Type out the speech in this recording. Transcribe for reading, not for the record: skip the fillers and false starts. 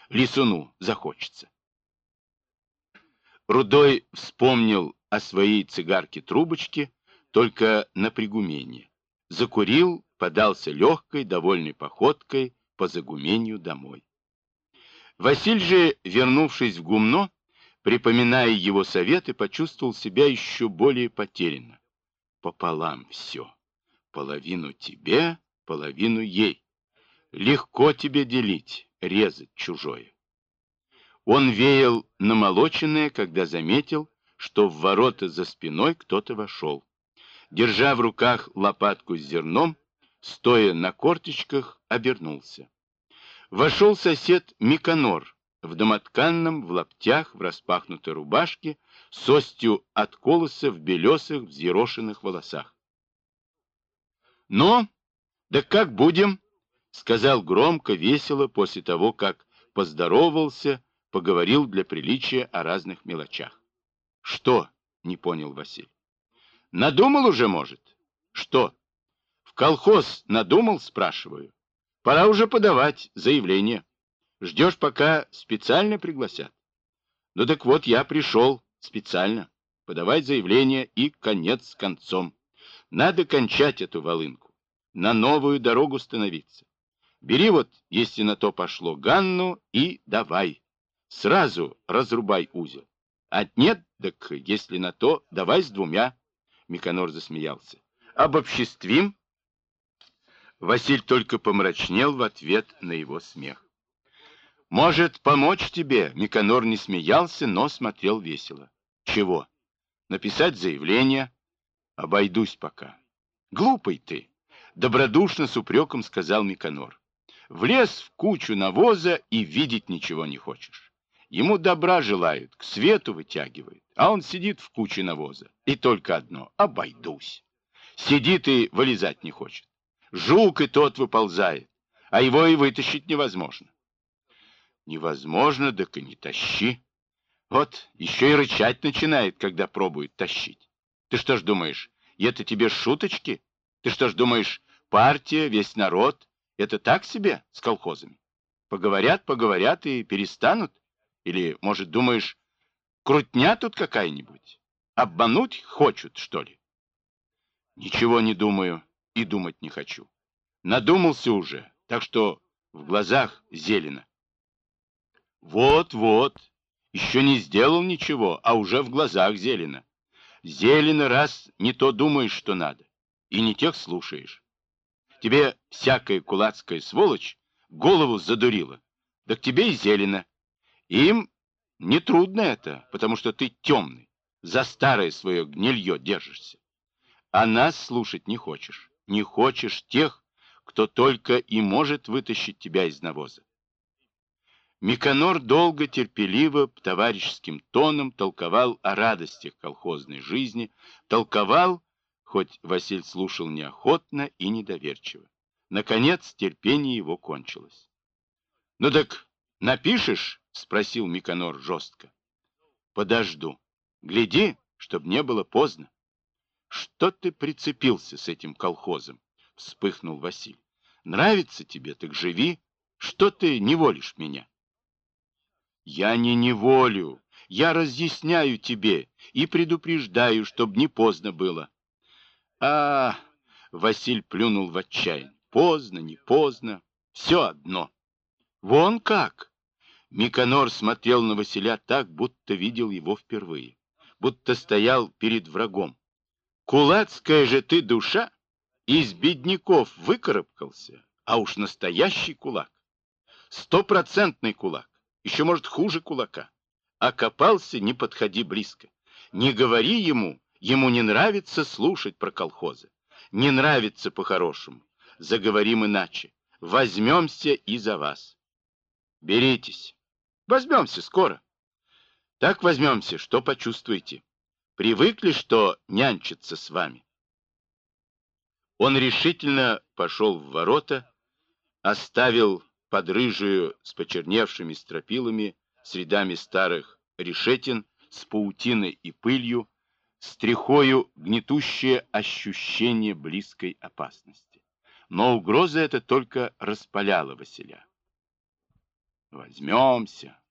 лисуну захочется. Рудой вспомнил о своей цигарке-трубочке только на пригуменье. Закурил, подался легкой, довольной походкой по Загуменью домой. Василь же, вернувшись в гумно, припоминая его советы, почувствовал себя еще более потерянно. Пополам все. Половину тебе, половину ей. Легко тебе делить, резать чужое. Он веял намолоченное, когда заметил, что в ворота за спиной кто-то вошел. Держа в руках лопатку с зерном, стоя на корточках, обернулся. Вошел сосед Миконор в домотканном, в лаптях, в распахнутой рубашке, с остью от колоса в белесых, взъерошенных волосах. «Ну, да как будем?» — сказал громко, весело, после того, как поздоровался, поговорил для приличия о разных мелочах. «Что?» — не понял Василий. «Надумал уже, может?» «Что?» «В колхоз надумал, спрашиваю. Пора уже подавать заявление. Ждешь, пока специально пригласят?» «Ну так вот, я пришел специально. Подавать заявление и конец с концом. Надо кончать эту волынку. На новую дорогу становиться. Бери вот, если на то пошло, Ганну и давай. Сразу разрубай узел. А нет, так если на то, давай с двумя». Миконор засмеялся. «Обобществим?» Василь только помрачнел в ответ на его смех. «Может, помочь тебе?» Миконор не смеялся, но смотрел весело. «Чего? Написать заявление? Обойдусь пока». «Глупый ты!» — добродушно с упреком сказал Миконор. «Влез в кучу навоза и видеть ничего не хочешь. Ему добра желают, к свету вытягивают, а он сидит в куче навоза. И только одно — обойдусь. Сидит и вылезать не хочет. Жук и тот выползает, а его и вытащить невозможно». «Невозможно, так и не тащи. Вот еще и рычать начинает, когда пробует тащить. Ты что ж думаешь, это тебе шуточки? Ты что ж думаешь, партия, весь народ — это так себе с колхозами? Поговорят, поговорят и перестанут? Или, может, думаешь, крутня тут какая-нибудь? Обмануть хочут, что ли?» «Ничего не думаю и думать не хочу. Надумался уже, так что в глазах зелено». «Вот-вот, еще не сделал ничего, а уже в глазах зелено. Зелено, раз не то думаешь, что надо, и не тех слушаешь. Тебе всякая кулацкая сволочь голову задурила, так тебе и зелено. Им нетрудно это, потому что ты темный, за старое свое гнилье держишься. А нас слушать не хочешь. Не хочешь тех, кто только и может вытащить тебя из навоза». Миконор долго, терпеливо, товарищеским тоном толковал о радостях колхозной жизни, толковал, хоть Василь слушал неохотно и недоверчиво. Наконец, терпение его кончилось. «Ну так напишешь?» — спросил Миконор жестко. «Подожду. Гляди, чтоб не было поздно». «Что ты прицепился с этим колхозом?» — вспыхнул Василь. «Нравится тебе, так живи. Что ты неволишь меня?» «Я не неволю, я разъясняю тебе и предупреждаю, чтоб не поздно было». «А, — Василь плюнул в отчаяние, — поздно, не поздно, все одно». «Вон как!» Миконор смотрел на Василя так, будто видел его впервые, будто стоял перед врагом. «Кулацкая же ты душа, из бедняков выкарабкался, а уж настоящий кулак, стопроцентный кулак. Еще, может, хуже кулака. Окопался, не подходи близко. Не говори ему, ему не нравится слушать про колхозы. Не нравится по-хорошему. Заговорим иначе. Возьмемся и за вас. Беритесь. Возьмемся скоро. Так возьмемся, что почувствуете. Привыкли, что нянчиться с вами». Он решительно пошел в ворота, оставил под рыжую с почерневшими стропилами, с рядами старых решетин, с паутиной и пылью, с тряхою гнетущее ощущение близкой опасности. Но угроза эта только распаляла Василя. Возьмемся.